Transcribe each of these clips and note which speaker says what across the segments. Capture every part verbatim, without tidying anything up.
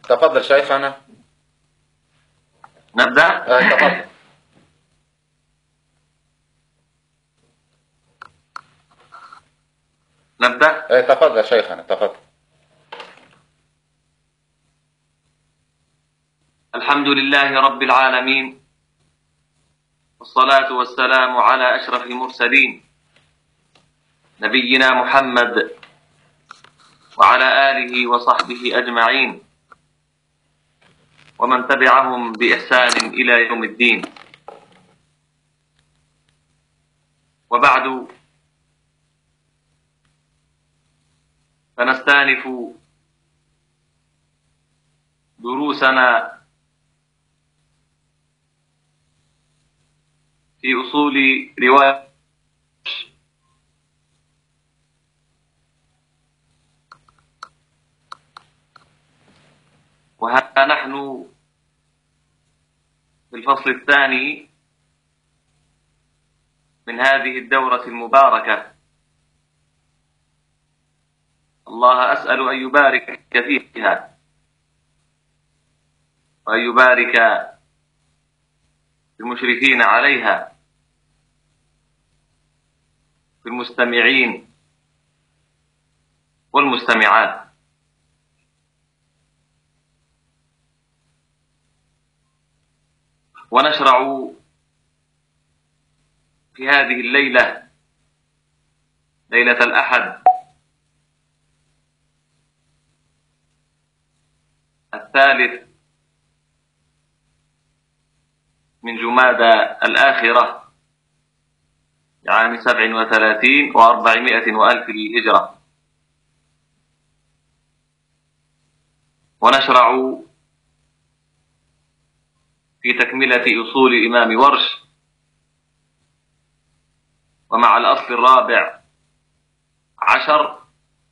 Speaker 1: تفضل شيخنا.
Speaker 2: نبدأ.
Speaker 1: آه تفضل.
Speaker 2: نبدأ.
Speaker 1: آه تفضل شيخنا تفضل.
Speaker 2: الحمد لله رب العالمين، والصلاة والسلام على أشرف المرسلين نبينا محمد وعلى آله وصحبه أجمعين ومن تبعهم بإحسان إلى يوم الدين. وبعد، فنستأنف دروسنا في أصول رواية وها نحن في الفصل الثاني من هذه الدورة المباركة. الله أسأل أن يبارك فيها وأن يبارك في المشرفين عليها، في المستمعين والمستمعات. ونشرع في هذه الليلة، ليلة الأحد الثالث من جمادى الآخرة عام سبع وثلاثين وأربعمائة وألف للهجرة. ونشرع في تكملة أصول الإمام ورش، ومع الأصل الرابع عشر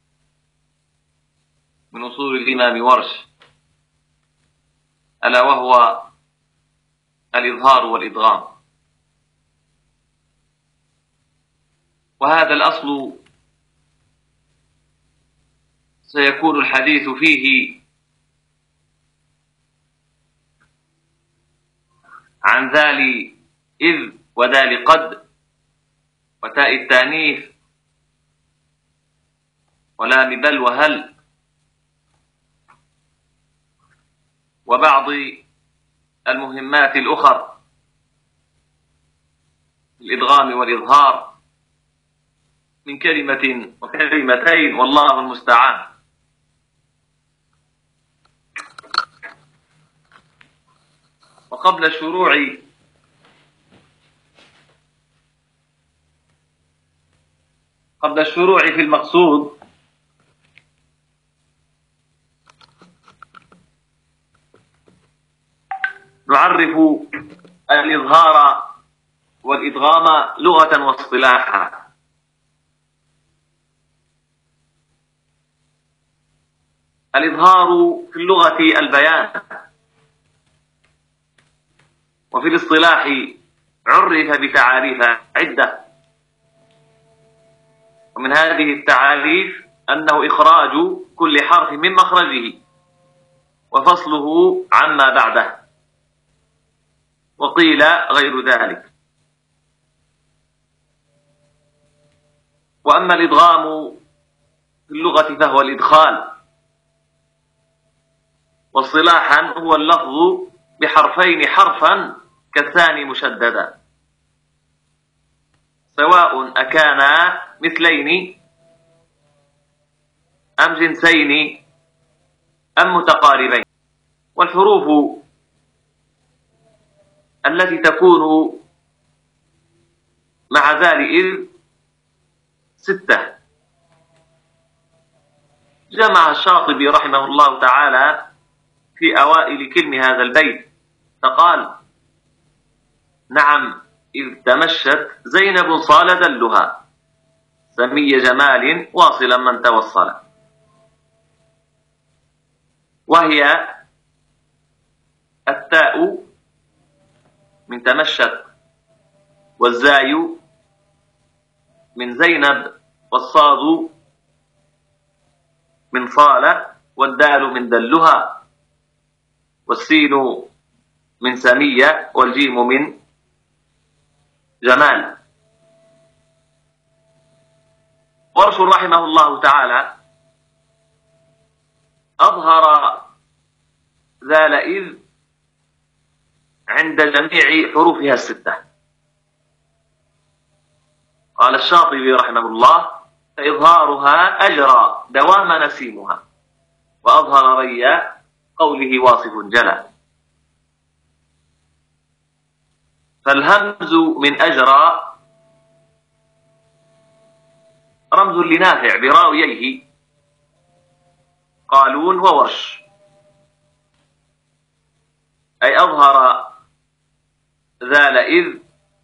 Speaker 2: من أصول الإمام ورش، ألا وهو الإظهار والإدغام. وهذا الأصل سيكون الحديث فيه عن ذال إذ وذال قد وتاء التانيث ولام بل وهل، وبعض المهمات الأخر الإدغام والإظهار من كلمة وكلمتين، والله المستعان. وقبل الشروع قبل الشروع في المقصود نعرف الإظهار والإدغام لغة واصطلاحا. الإظهار في اللغة البيان، وفي الاصطلاح عرف بتعاريف عدة، ومن هذه التعاريف أنه إخراج كل حرف من مخرجه وفصله عما بعده، وقيل غير ذلك. وأما الإدغام في اللغة فهو الإدخال، واصطلاحا هو اللفظ بحرفين حرفا كالثاني مشددا، سواء أكانا مثلين أم جنسين أم متقاربين. والحروف التي تكون مع ذال إذ ستة، جمع الشاطبي رحمه الله تعالى في أوائل كلم هذا البيت فقال: نعم إذ تمشت زينب صال دلها سمي جمال واصلا من توصل. وهي التاء من تمشت، والزاي من زينب، والصاد من صال، والدال من دلها. والسين من سمية والجيم من جمال. ورش رحمه الله تعالى أظهر ذال إذ عند جميع حروفها الستة. قال الشاطبي رحمه الله: فإظهارها أجرى دوام نسيمها، وأظهر ري قوله واصف جلا. فالهمز من أجرى رمز لنافع براويه قالون وورش، أي أظهر ذال إذ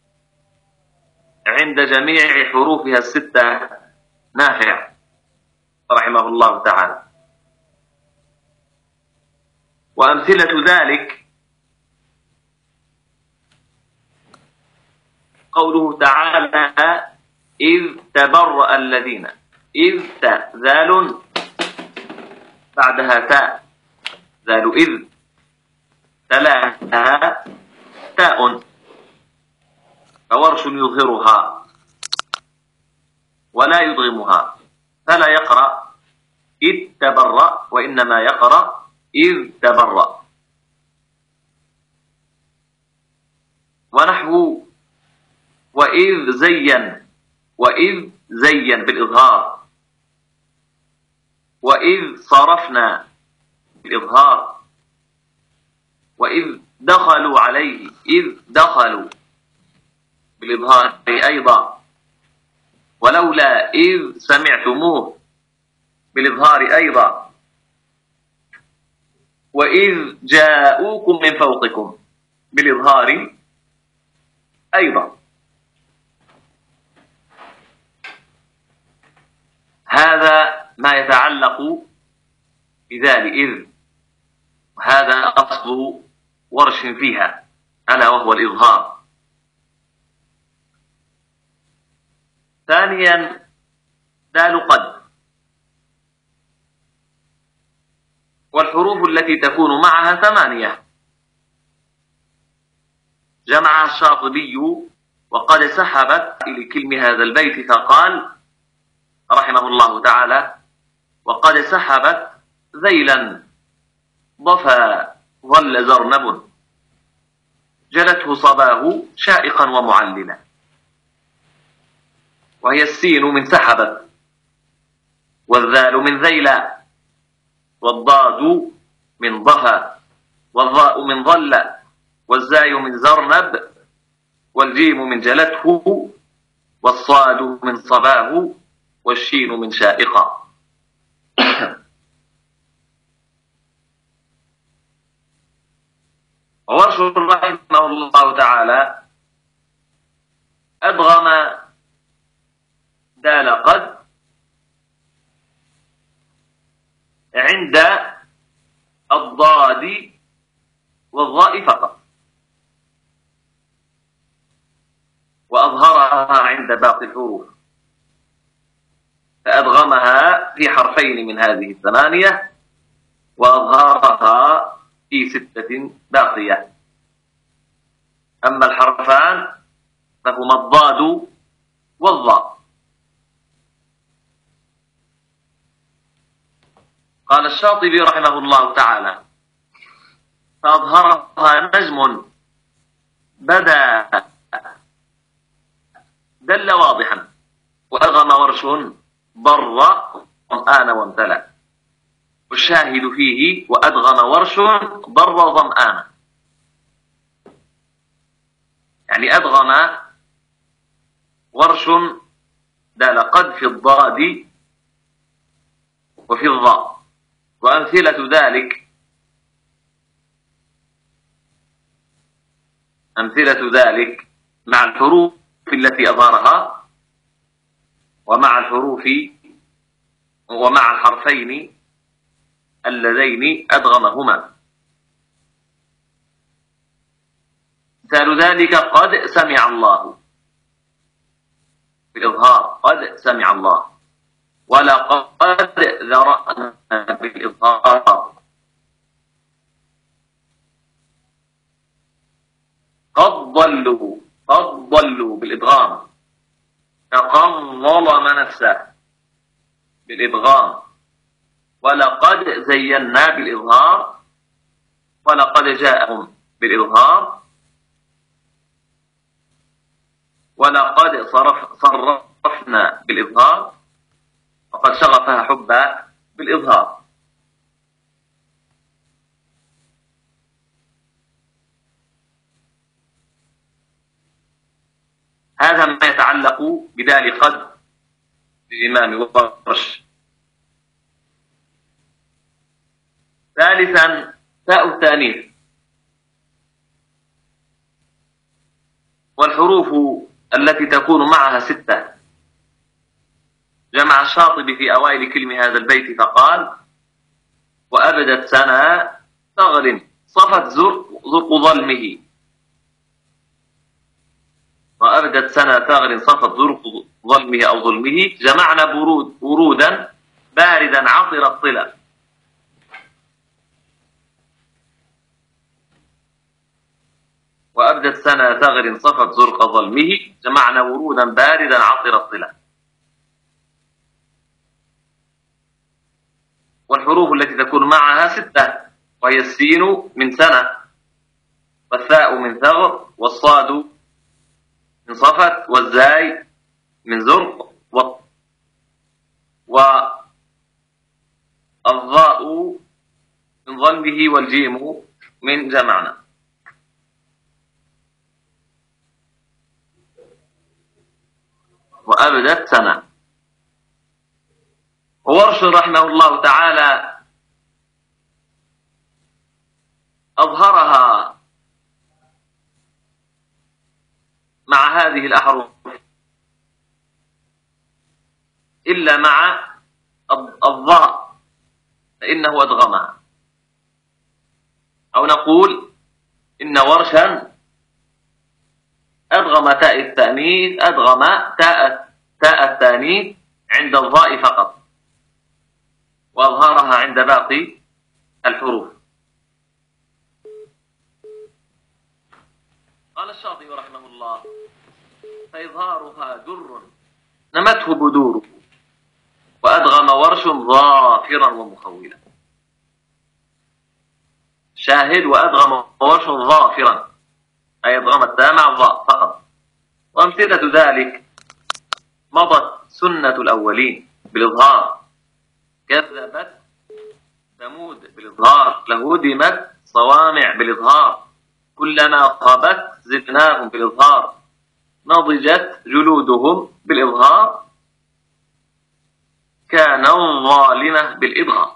Speaker 2: عند جميع حروفها الستة نافع رحمه الله تعالى. وأمثلة ذلك قوله تعالى: إذ تبرأ الذين، إذ تاء ذال بعدها تاء ذال إذ تلاها تاء، فورش يظهرها ولا يضغمها، فلا يقرأ إذ تبرأ، وإنما يقرأ إذ تبرأ. ونحو وإذ زين، وإذ زين بالإظهار، وإذ صرفنا بالإظهار، وإذ دخلوا عليه، إذ دخلوا بالإظهار أيضا، ولولا إذ سمعتموه بالإظهار أيضا، وإذ جاءوكم من فوقكم بالإظهار أيضا. هذا ما يتعلق بذال إذ، وهذا أصل ورش فيها، ألا وهو الإظهار. ثانيا دال قد، والحروف التي تكون معها ثمانية. جمع الشاطبي وقد سحبت لكلم هذا البيت فقال رحمه الله تعالى: وقد سحبت ذيلا ضفا ظل زرنب، جلته صباه شائقا ومعللا. وهي السين من سحبت، والذال من ذيلا، والضاد من ضفا، والضاء من ظل، والزاي من زرنب، والجيم من جلته، والصاد من صباه، والشين من شائقة. ورش رحمه الله تعالى أدغم دال قد عند الضاد والظاء فقط، وأظهرها عند باقي الحروف، فأدغمها في حرفين من هذه الثمانية، وأظهرها في ستة باقية. أما الحرفان فهما الضاد والظاء. قال الشاطبي رحمه الله تعالى: فأظهرها نجم بدا دل واضحا، وأدغم ورش ضر ظمآن وامتلأ. والشاهد فيه وأدغم ورش ضر ظمآن، يعني أدغم ورش دال قد في الضاد وفي الظاء. وأمثلة ذلك أمثلة ذلك مع الحروف التي أظهرها، ومع الحروف ومع الحرفين اللذين أدغمهما. مثال ذلك قد سمع الله بالإظهار، قد سمع الله، ولقد ذرأنا بالإظهار، بالإدغام كقد ظلم نفسه بالإدغام، ولقد زينا بالإظهار، ولقد جاءهم بالإظهار، ولقد صرف صرفنا بالإظهار، وقد شغفها حبا بالإظهار. هذا ما يتعلق بدال قد للإمام ورش. ثالثا تاء التانيث، والحروف التي تكون معها ستة. جمع الشاطبي في أوائل كلمة هذا البيت فقال: وأبدت سنة ثغر صفت زرق زرق ظلمه. وأبدت سنة ثغر صفت زرق ظلمه أو ظلمه، جمعنا برود ورودا باردا عطر الطلى. وأبدت سنة ثغر صفت زرق ظلمه، جمعنا ورودا باردا عطر الطلى. والحروف التي تكون معها ستة، وهي السين من سنة، والثاء من ثغر، والصاد من صفت، والزاي من زرق، والضاء من ظلمه، والجيم من جمعنا. وأبدت سنة. وورش رحمه الله تعالى أظهرها مع هذه الأحرف إلا مع الضاء فإنه أدغمها. أو نقول إن ورشا أدغم تاء التأنيث أدغم تاء تاء التأنيث عند الضاء فقط، وأظهرها عند باقي الحروف. قال الشاطبي رحمه الله: فإظهارها در نمته بدوره، وأدغم ورش ظافرا ومخولا. شاهد: وأدغم ورش ظافرا، أي أدغم التاء مع الظاء فقط. وأمثلة ذلك: مضت سنة الأولين بالإظهار، كذبت ثمود بالإظهار، لهدمت صوامع بالإظهار، كلما خبت زدناهم بالإظهار، نضجت جلودهم بالإظهار، كان ظالمة بالإبغاء.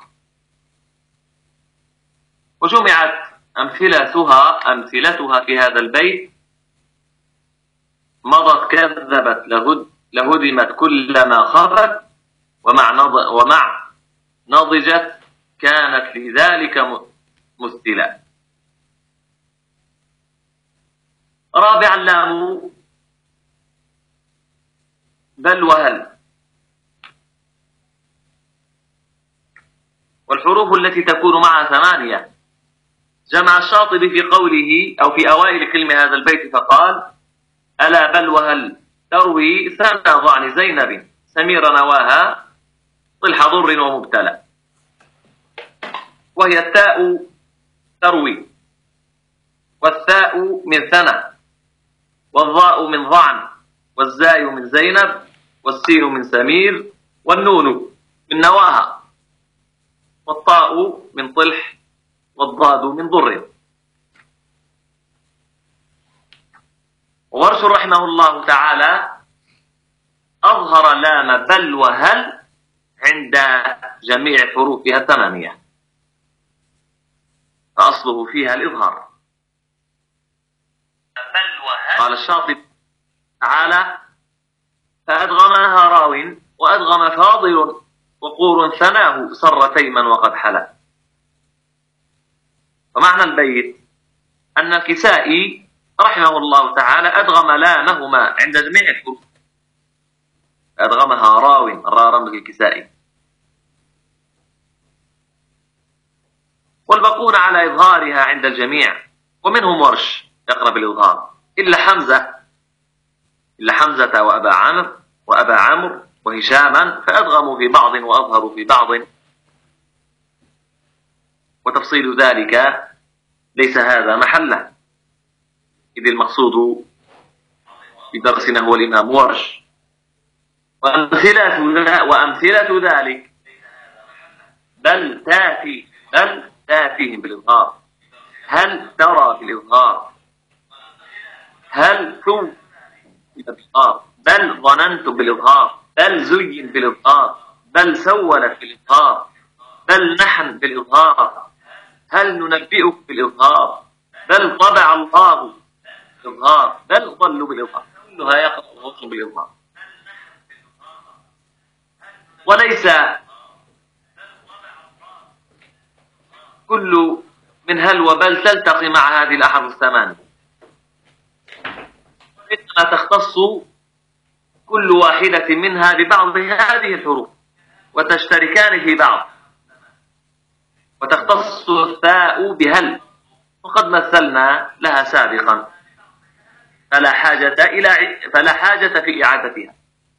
Speaker 2: وجمعت أمثلتها أمثلتها في هذا البيت: مضت كذبت لهدمت كلما خفت، ومع ومع نضجت كانت لذلك مثلا. رابعا لام بل وهل. والحروف التي تكون معها ثمانية. جمع الشاطبي في قوله أو في أوائل كلمة هذا البيت فقال: ألا بل وهل تروي ثنى ضعن زينب، سمير نواها طلح ضر ومبتلى. وهي التاء تروي، والثاء من ثنى، والضاء من ضعن، والزاي من زينب، والسين من سمير، والنون من نواها، والطاء من طلح، والضاد من ضر. وورش رحمه الله تعالى أظهر لام بل وهل عند جميع حروفها الثمانية، فأصله فيها الإظهار. قال الشاطبي تعالى: فأدغمها راو وأدغم فاضل، وقور ثناه سر تيما وقد حلا. ومعنى البيت أن الكسائي رحمه الله تعالى أدغم لامهما عند جميع الحروف، أدغمها راو، را رمز الكسائي. والباقون على إظهارها عند الجميع، ومنهم ورش يقرأ بالإظهار إلا حمزة إلا حمزة وأبا عمرو وأبا عمرو وهشاما فأدغموا في بعض وأظهروا في بعض، وتفصيل ذلك ليس هذا محله، إذ المقصود في درسنا هو الإمام ورش. وأمثلة, وأمثلة ذلك بل تاتي بل تاتيهم بالإظهار، هل ترى في الإظهار، هل ثم بالإظهار، بل ظننتم بالإظهار، بل زين بالإظهار، بل سولت بالإظهار، بل نحن بالإظهار، هل ننبئك بالإظهار، بل طبع الله بالإظهار، بل ضلوا بالإظهار، كلها يقرأ الغصن بالإظهار. وليس كل من هل وبل تلتقي مع هذه الأحرف الثمان، إنما تختص كل واحدة منها ببعض هذه الحروف وتشتركان في بعض، وتختص الثاء بهل، وقد مثلنا لها سابقا، فلا حاجة إلى فلا حاجة في إعادتها.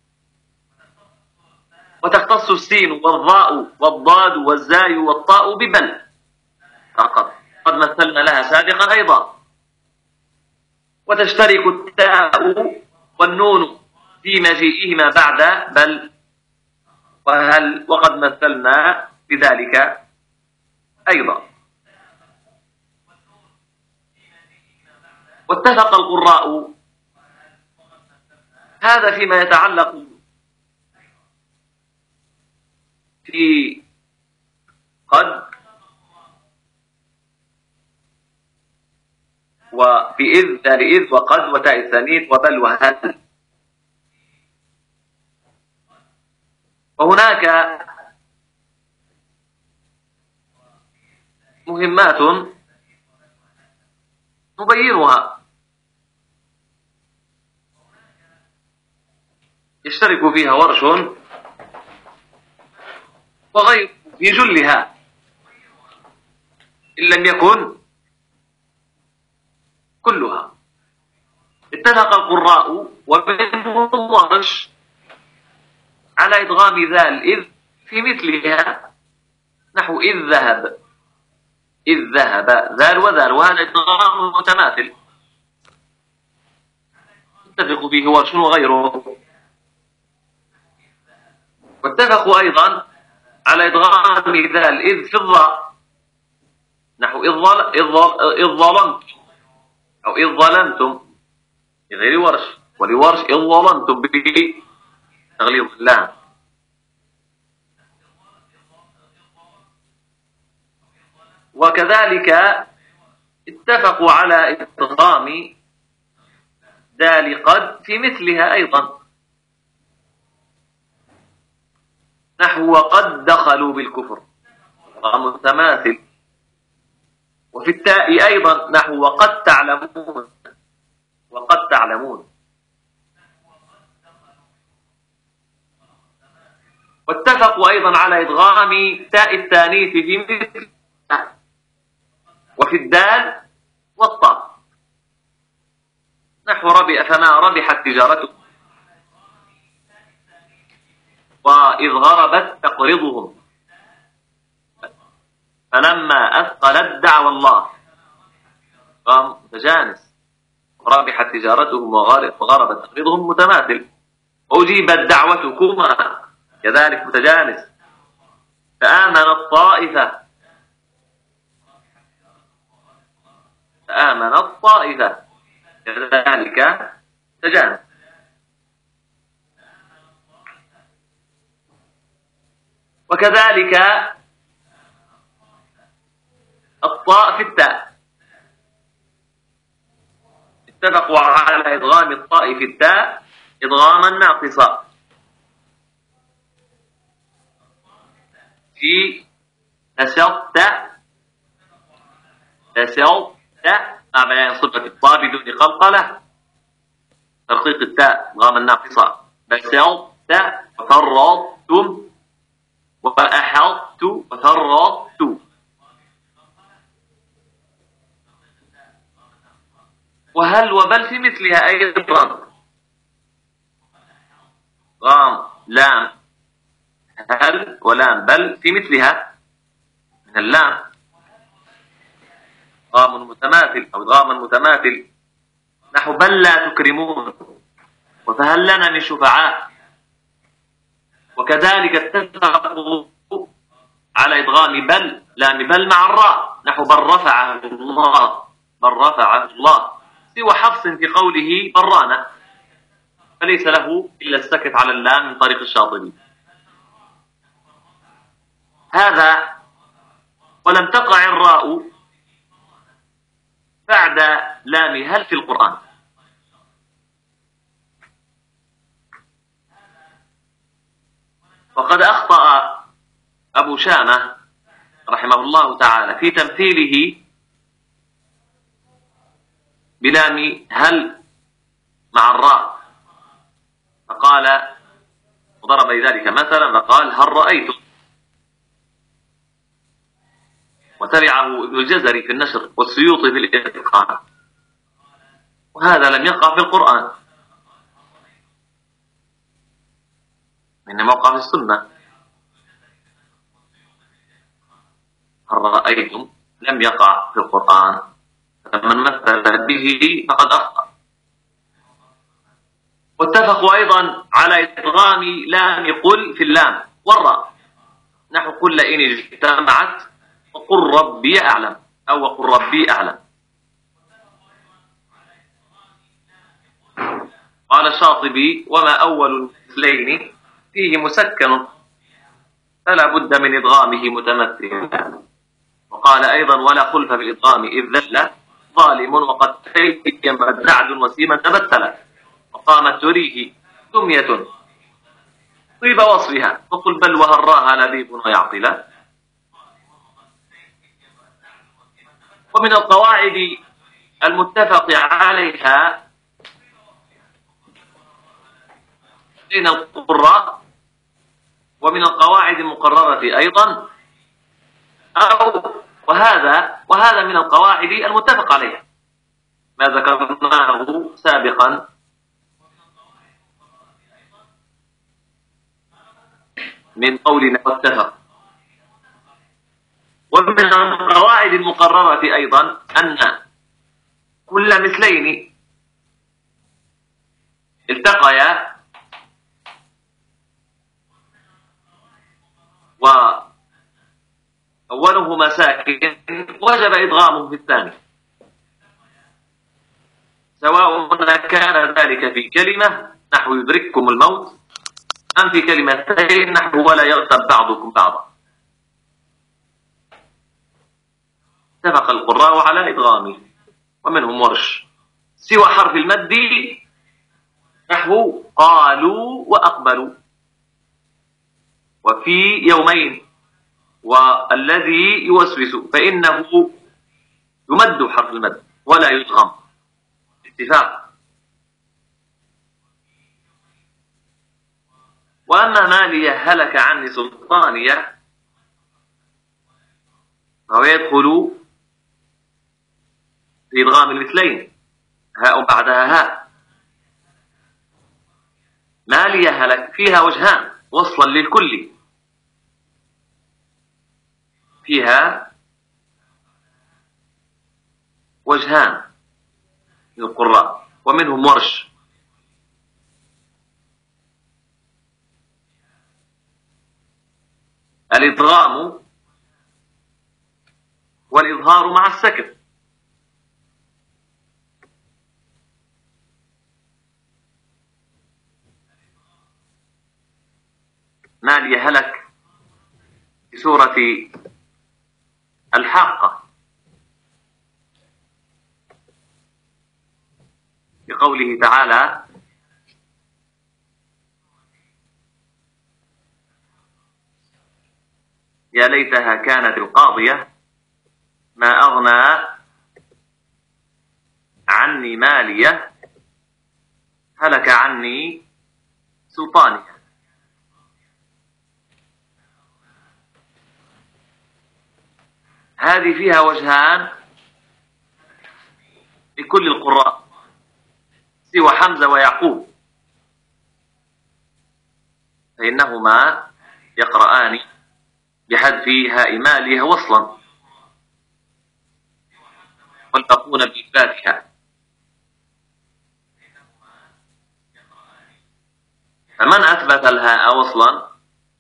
Speaker 2: وتختص السين والضاء والضاد والزاي والطاء ببل فقط، قد مثلنا لها سابقا أيضا. وتشترك التاء والنون في مجيئهما بعد بل وهل، وقد مثلنا بذلك أيضا. واتفق القراء، هذا فيما يتعلق في قد وبإذ لإذ وقد وتاء الثانيث وبل وهل. وهناك مهمات نبينها يشترك فيها ورش وغير في جلها، إن لم يكن كلها. اتفق القراء ومنهم ورش على إدغام ذا الإذ في مثلها، نحو إذ ذهب، إذ ذهب ذال وذال، وهذا إدغام متماثل اتفق به ورش وغيره. واتفقوا أيضا على إدغام ذا الإذ في الضاء، نحو إذ ظلمتم أو إذ ظلمتم لغير ورش، ولورش إذ ظلمتم به تغليظ اللام. وكذلك اتفقوا على إدغام دال قد في مثلها أيضا، نحو وقد دخلوا بالكفر متماثل. وفي التاء أيضا نحو وقد تعلمون، وقد تعلمون. واتفقوا أيضا على إدغام تاء التانيث في مثل وفي الدال والطاء، نحو ربح فما ربحت تجارته، وإذ غربت تقرضهم فلما أثقلت دعوى الله، قام متجانس، ربحت تجارتهم وغربت تقرضهم متماثل. أجيبت دعوتكما كذلك متجانس. فآمنت طائفة، فآمنت طائفة كذلك تجانس. وكذلك الطاء في التاء، اتفقوا على إدغام الطاء في التاء إدغاما ناقصا في نشط نشط مع بيان صفة الطاء بدون قلقلة، ترقيق التاء إدغاما ناقصا، نشط وفرطتم وأحطت وفرطت. وهل وبل في مثلها أيضا، لام هل ولام بل في مثلها من اللام إدغام متماثل أو إدغاما متماثل، نحو بل لا تكرمون وفهل لنا من شفعاء. وكذلك اتفقوا على إدغام بل لام بل مع الراء، نحو بل رفعه الله بل رفعه الله، سوى حفص في قوله برانا، فليس له إلا السكت على اللام من طريق الشاطبي. هذا ولم تقع الراء بعد لام هل في القرآن. وقد أخطأ أبو شامة رحمه الله تعالى في تمثيله بلام هل مع الراء، فقال وضرب بذلك مثلا فقال هل رأيتم، وتبعه ابن الجزري في النشر والسيوطي في الإتقان، وهذا لم يقع في القرآن، إنما وقع في السنة. هل رأيتم لم يقع في القرآن، فمن مثل به فقد أخطأ. واتفقوا أيضا على إدغام لام قل في اللام والراء، نحو قل لئن اجتمعت وقل ربي أعلم أو وقل ربي أعلم. قال الشاطبي وما أول المثلين فيه مسكن فلا بد من إدغامه متمثلا. وقال أيضا ولا خلف في الإدغام إذ ذل ظالم وقد تيم نعد وسيما تبتلا، وقامت تريه سمية طيب وصفها وقل بل وهراها لبيب ويعقلا. ومن القواعد المتفق عليها بين القراء ومن القواعد المقررة أيضا أو وهذا وهذا من القواعد المتفق عليها ما ذكرناه سابقا من قولنا واتفق. ومن القواعد المقررة أيضا أن كل مثلين التقيا وأولهما ساكن وجب إدغامه في الثاني، سواء كان ذلك في كلمة نحو يدرككم الموت أم في كلمتين نحو ولا يغتب بعضكم بعضا. اتفق القراء على إدغامه ومنهم ورش، سوى حرف المد نحو قالوا وأقبلوا وفي يومين والذي يوسوس فإنه يمد حرف المد ولا يدغم اتفاق. وأما مالي هلك عني سلطانية فهو يدخل في إدغام المثلين هاء بعدها هاء. مالي هلك فيها وجهان وصلا للكل، فيها وجهان للقراء ومنهم ورش. الإدغام والإظهار مع السكت. مالي هلك في سورة الحاقة بقوله تعالى يا ليتها كانت القاضية ما أغنى عني مالية هلك عني سلطاني. هذه فيها وجهان لكل القراء سوى حمزة ويعقوب. فإنهما يقرآن بحذف هاء مالية وصلا والباقون بالفاتحة. فمن أثبت الهاء وصلا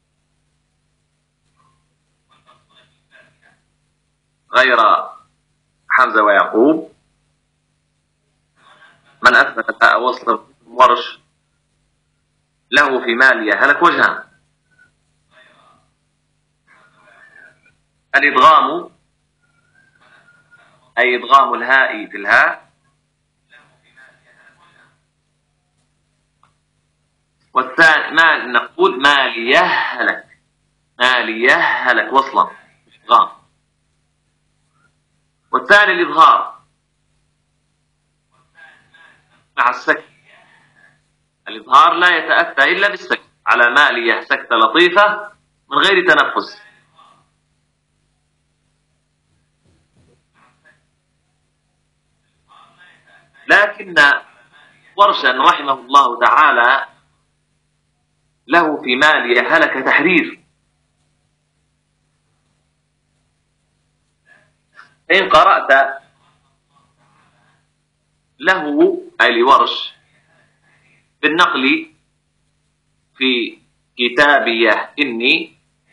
Speaker 2: غير حمزة ويعقوب، من أثبت الهاء وصلا ورش له في مالية هلك وجهان: الإدغام أي إدغام الهاء في الهاء، والثاني ما نقول مالية هلك، مالية هلك وصلا مش إدغام. والثاني الإظهار مع السكت، الإظهار لا يتأتى إلا بالسكت، على مالية سكتة لطيفة من غير تنفس. لكن ورشا رحمه الله تعالى له في مالية هلك تحرير، إن قرأت له أي لورش بالنقل في كتابيه إني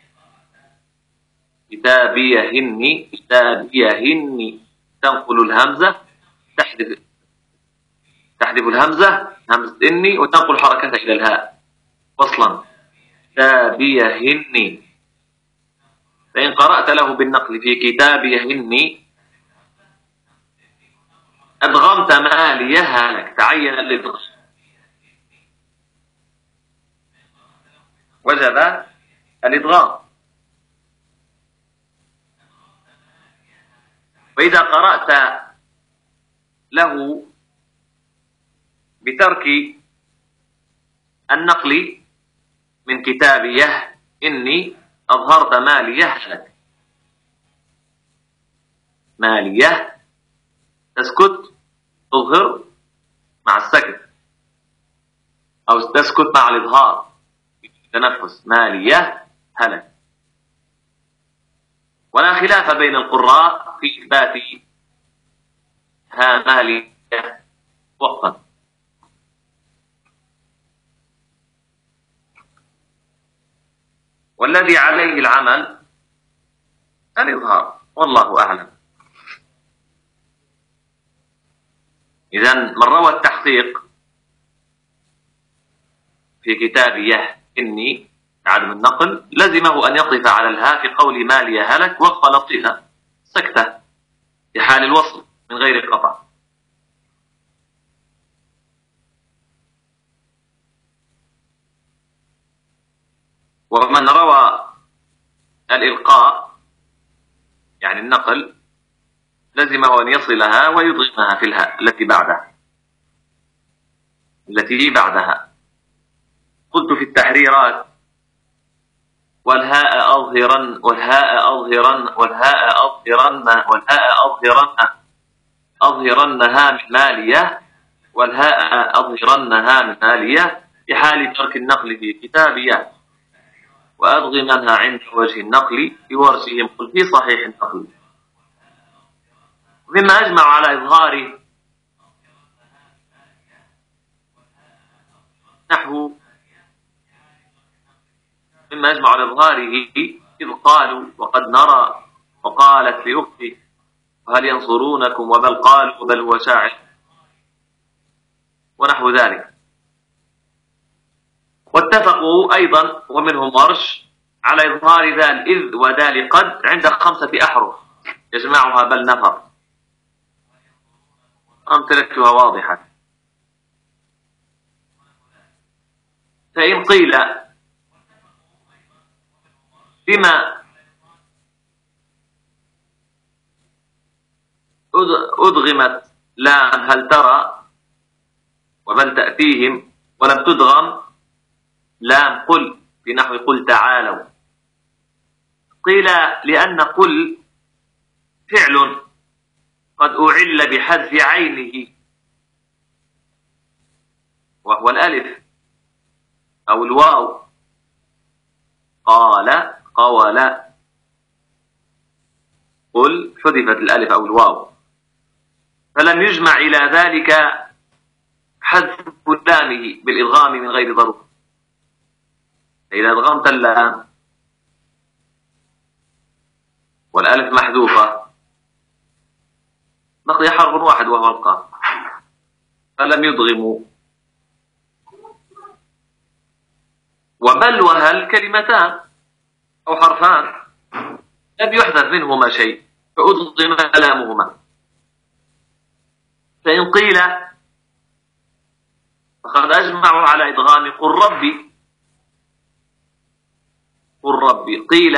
Speaker 2: كتابيه إني كتابيه إني تنقل الهمزة، تحذف تحذف الهمزة همزة إني وتنقل حركتها إلى الهاء وصلا كتابيه إني. فإن قرأت له بالنقل في كتابيه إني أدغمت مالية هلك، تعين الإدغام وجب الإدغام. وإذا قرأت له بترك النقل من كتابيه إني أظهرت مالية هلك، مالية تسكت تظهر مع السكت أو تسكت مع الإظهار تنفس، مالية هلك. ولا خلاف بين القراء في إثبات ها مالية وقفا. والذي عليه العمل الإظهار والله أعلم. إذن من روى التحقيق في كتابيه إني عدم النقل لزمه أن يقف على الهاء في قول مالية هلك وقفة لطيفة سكتة في حال الوصل من غير قطع. ومن روى الإلقاء يعني النقل لزمه أن يصلها ويضغمها في الهاء التي بعدها التي بعدها. قلت في التحريرات: والهاء أظهرن والهاء أظهرن والهاء أظهرن والهاء أظهرن أظهرنها من مالية والهاء أظهرنها من مالية في حال ترك النقل في كتابيه، وأدغمنها عند وجه النقل في ورشهم قل في صحيح النقل. مما أجمع على إظهاره نحو مما أجمع على إظهاره إذ قالوا وقد نرى وقالت لأختي وهل ينصرونكم وبل قالوا بل هو شاعر ونحو ذلك. واتفقوا أيضا ومنهم ورش على إظهار ذا الإذ وذا لقد عند خمسة أحرف يجمعها بل نفر. أمثلتها واضحة. فإن قيل بما أدغمت لام هل ترى وبل تأتيهم ولم تدغم لام قل في نحو قل تعالوا، قيل لأن قل فعل قد أعل بحذف عينه وهو الألف أو الواو قال قول. قل حذفت الألف أو الواو، فلم يجمع إلى ذلك حذف لامه بالإدغام من غير ضرورة. إذا أدغمت اللام والألف محذوفة بقي حرف واحد وهو القاف، فلم يدغموا. وبل وهل كلمتان أو حرفان لم يحذف منهما شيء فأدغم لامهما. فإن قيل فقد أجمعوا على إدغام قل ربي، قل ربي، قيل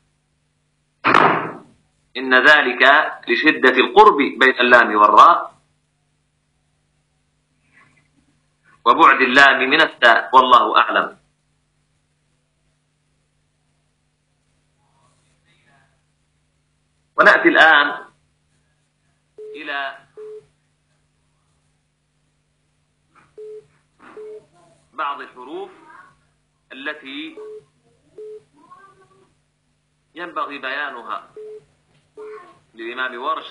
Speaker 2: إن ذلك لشدة القرب بين اللام والراء وبعد اللام من التاء، والله أعلم. ونأتي الآن إلى بعض الحروف التي ينبغي بيانها للإمام ورش،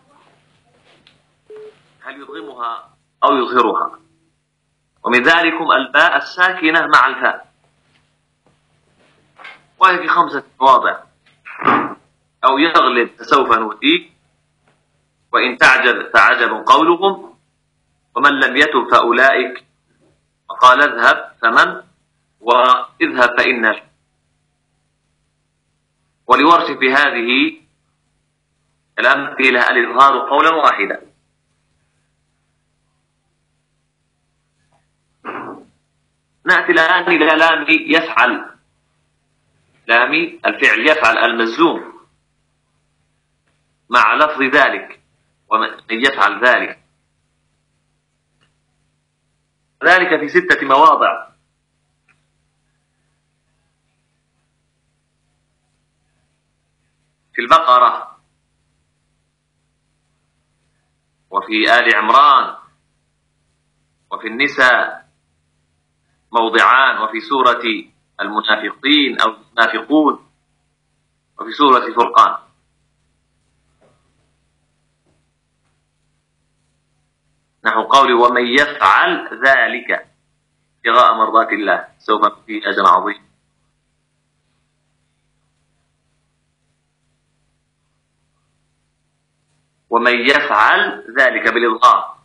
Speaker 2: هل يضغمها أو يظهرها. ومن ذلكم الباء الساكنة مع الفاء، وهي في خمسة مواضع. أو يغلب فسوف نؤتيك، وإن تعجب فعجب قولهم، ومن لم يتب فأولئك، وقال اذهب فمن، واذهب فإن. ولورش في هذه الأمثلة الإظهار قولا واحدا. نأتي الآن إلى لام يفعل، لام الفعل يفعل المجزوم مع لفظ ذلك، ومن يفعل ذلك، ذلك في ستة مواضع. في البقرة، وفي آل عمران، وفي النساء موضعان، وفي سورة المنافقين أو المنافقون، وفي سورة فرقان. نحو قول ومن يفعل ذلك ابتغاء مرضات الله سوف نؤتيه أجر عظيم. ومن يفعل ذلك بالإظهار،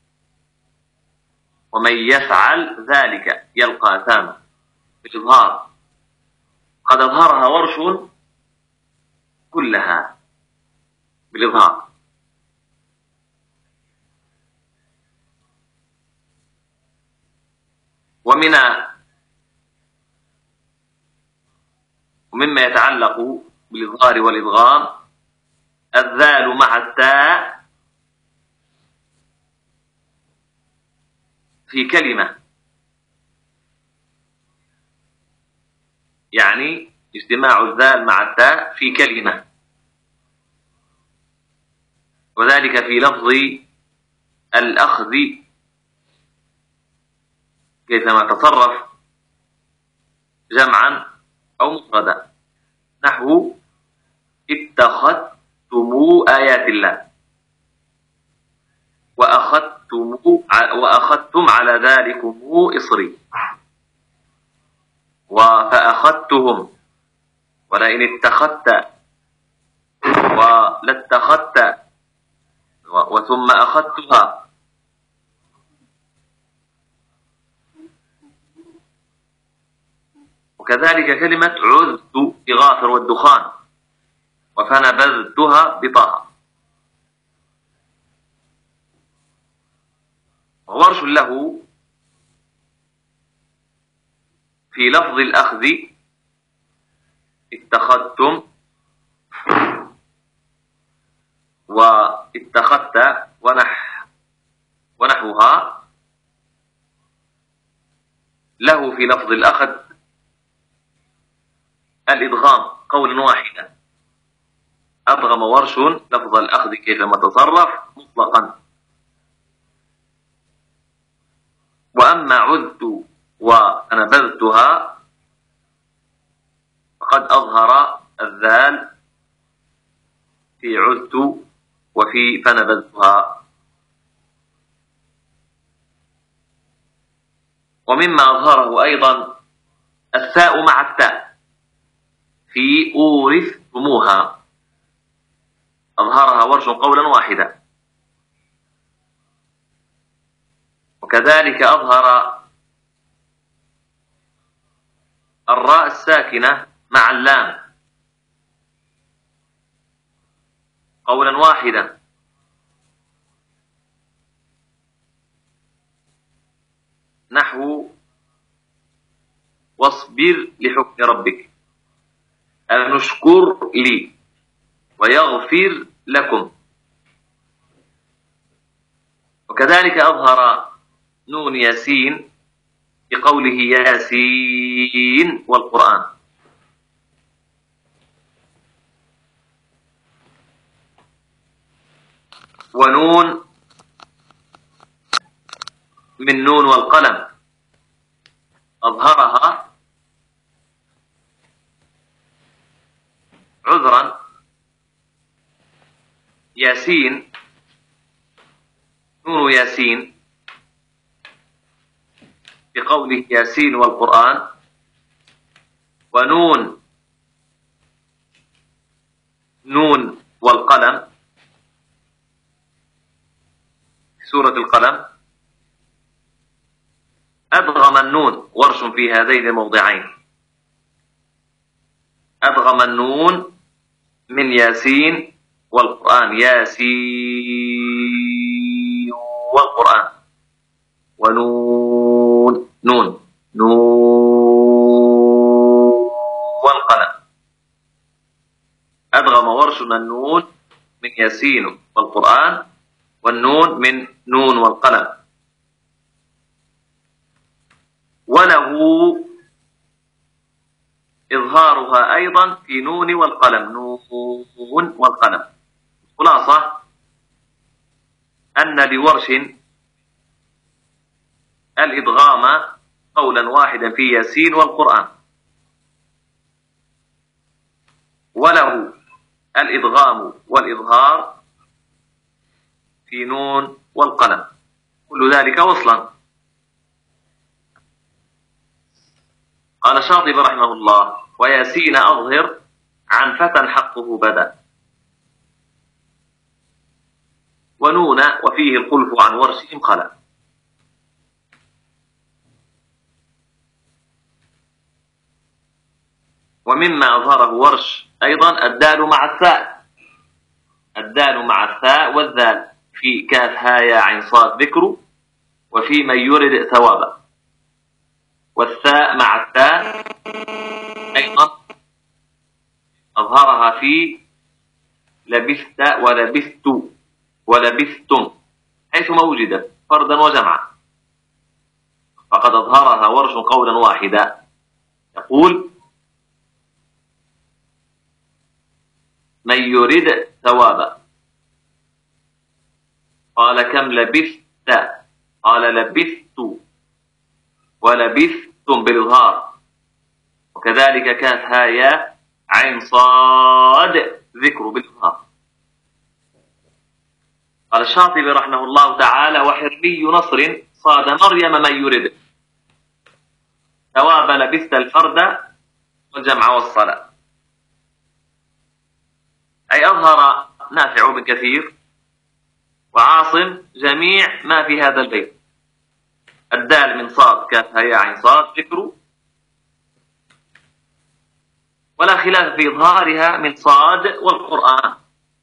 Speaker 2: ومن يفعل ذلك يلقى أثاما بالإظهار، قد أظهرها ورش كلها بالإظهار. ومن ومما يتعلق بالإظهار والإدغام الذال مع التاء في كلمة، يعني اجتماع الذال مع التاء في كلمة، وذلك في لفظ الأخذ كيفما تصرف جمعا أو مفردا. نحو اتخذتم آيات الله، وأخذتم وأخذتم على ذلكم إصري، فأخذتهم، ولئن اتخذت ولاتخذت، وثم أخذتها. وكذلك كلمة عذت في غافر والدخان، وفنبذتها بطه. وورش له في لفظ الأخذ اتخذتم واتخذت ونح ونحوها، له في لفظ الأخذ الإدغام قولا واحدا. أدغم ورش لفظ الأخذ كيفما تصرف مطلقا. وأما عذت ونبذتها قد أظهر الذال في عزت وفي فنبذتها. ومما أظهره أيضا الثاء مع التاء في أورثتموها، أظهرها ورش قولا واحدا. وكذلك أظهر الراء الساكنة مع اللام قولا واحدا، نحو واصبر لحكم ربك، أن اشكر لي ويغفر لكم. وكذلك أظهر نون ياسين بقوله ياسين والقرآن. ونون من نون والقلم أظهرها عذرا ياسين، نون ياسين بقوله ياسين والقرآن. ونون نون والقلم في سورة القلم أدغم النون ورش في هذين الموضعين، أدغم النون من ياسين والقرآن، ياسين والقرآن. ونون نون نون والقلم أدغم ورش النون من ياسين والقرآن، والنون من نون والقلم. وله إظهارها أيضا في نون والقلم، نون والقلم. خلاصة أن لورش الإدغام قولا واحدا في ياسين والقرآن، وله الإدغام والإظهار في نون والقلم، كل ذلك وصلا. قال الشاطبي رحمه الله: وياسين أظهر عن فتى حقه بدا، ونون وفيه الخلف عن ورشهم خلا. ومما أظهره ورش أيضا الدال مع الثاء، الدال مع الثاء والذال في كاف ها يا عين صاد ذكر، وفي من يرد ثوابا. والثاء مع الثاء أيضا أظهرها في لبثت ولبثت ولبثتم حيث ما وجدت فردا وجمعا، فقد أظهرها ورش قولا واحدا، يقول: من يرد ثوابا. قال: كم لبثت؟ قال: لبثت ولبثتم بالإظهار. وكذلك كاف ها يا عين صاد ذكر بالإظهار. قال الشاطبي رحمه الله تعالى: وحربي نصر صاد مريم من يرد ثواب لبثت الفرد والجمع والصلاة. أي أظهر نافع بن كثير وعاصم جميع ما في هذا البيت، الدال من صاد كاف هيا عين صاد ذكر، ولا خلاف في إظهارها من صاد والقرآن.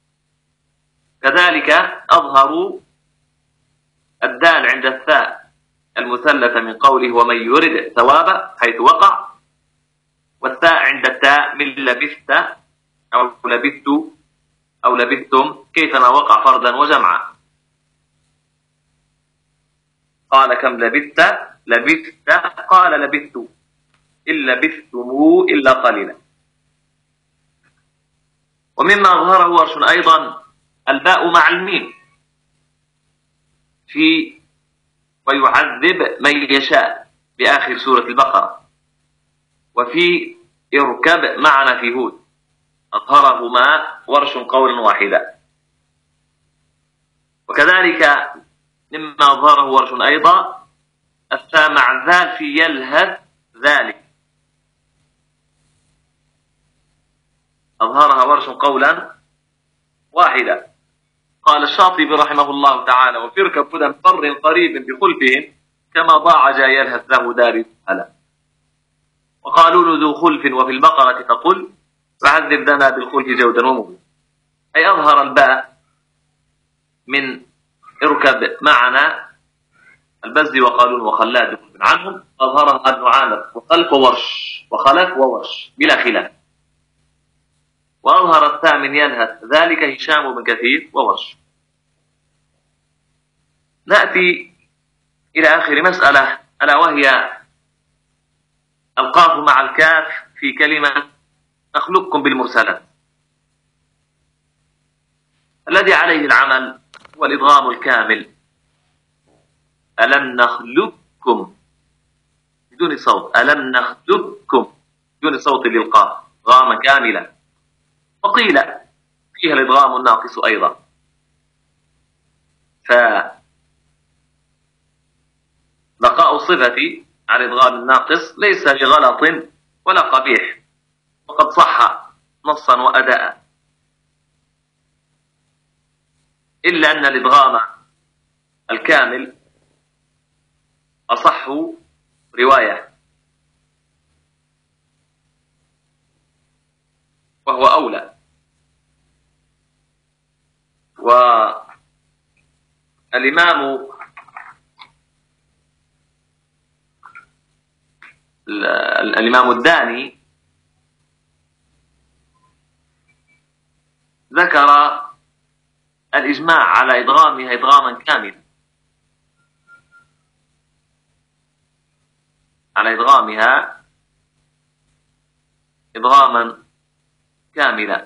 Speaker 2: كذلك أظهروا الدال عند الثاء المثلثة من قوله ومن يرد ثوابا حيث وقع، والثاء عند التاء من لبثت أو لبثت أو لبثتم كيفما وقع فردا وجمعا. قال: كم لبثت؟ لبثت. قال: لبثت. إن لبثتموا إلا قليلا. ومما أظهره ورش أيضا الباء مع الميم في ويعذب من يشاء بآخر سورة البقرة، وفي اركب معنا في هود، أظهرهما ورش قولا واحدا. وكذلك مما أظهره ورش أيضا الثاء مع الذال في يلهث ذلك، أظهرها ورش قولا واحدا. قال الشاطبي رحمه الله تعالى: وفي اركب هدى فر قريب بخلفهم كما ضاع جا يلهث له دار هلا. وقالوا ذو خلف وفي البقرة تقل فعذب دنا بالخلف جودا ومبين، أي أظهر الباء من اركب معنا البزي وقالون وخلاد عنهم، أظهرها ابن عامر وخلف وورش وخلف وورش بلا خلاف. وأظهر الثاء من يلهث ذلك هشام بن كثير وورش. نأتي إلى آخر مسألة، ألا وهي القاف مع الكاف في كلمة نخلقكم بالمرسلات. الذي عليه العمل هو الإدغام الكامل، ألم نخلقكم بدون صوت، ألم نخلقكم بدون صوت للقاف غاما كاملة. وقيل فيها الإدغام الناقص أيضا، فبقاء الصفة على الإدغام الناقص ليس بغلط ولا قبيح، وقد صح نصا وأداء، إلا أن الإدغام الكامل أصح رواية وهو أولى. والإمام الإمام الداني ذكر الإجماع على إدغامها إدغاما كاملا، على إدغامها إدغاما كاملا.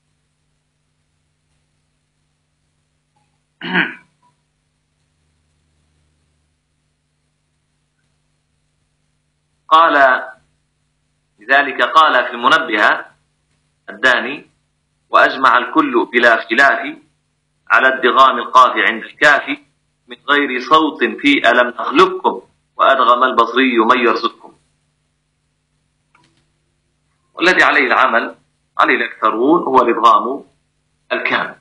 Speaker 2: قال لذلك قال في المنبهة الداني: وأجمع الكل بلا خلاف على ادغام القاف عند الكاف من غير صوت في ألم نخلقكم، وأدغم البصري من يرزقكم. والذي عليه العمل عليه الأكثرون هو الإدغام الكامل.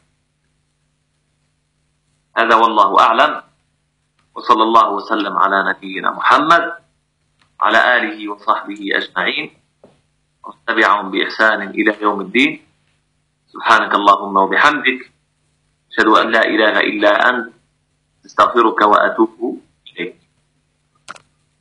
Speaker 2: هذا والله أعلم، وصلى الله وسلم على نبينا محمد على آله وصحبه أجمعين ومن تبعهم بإحسان إلى يوم الدين. سبحانك اللهم وبحمدك، أشهد أن لا إله إلا أنت، استغفرك وأتوب إليك.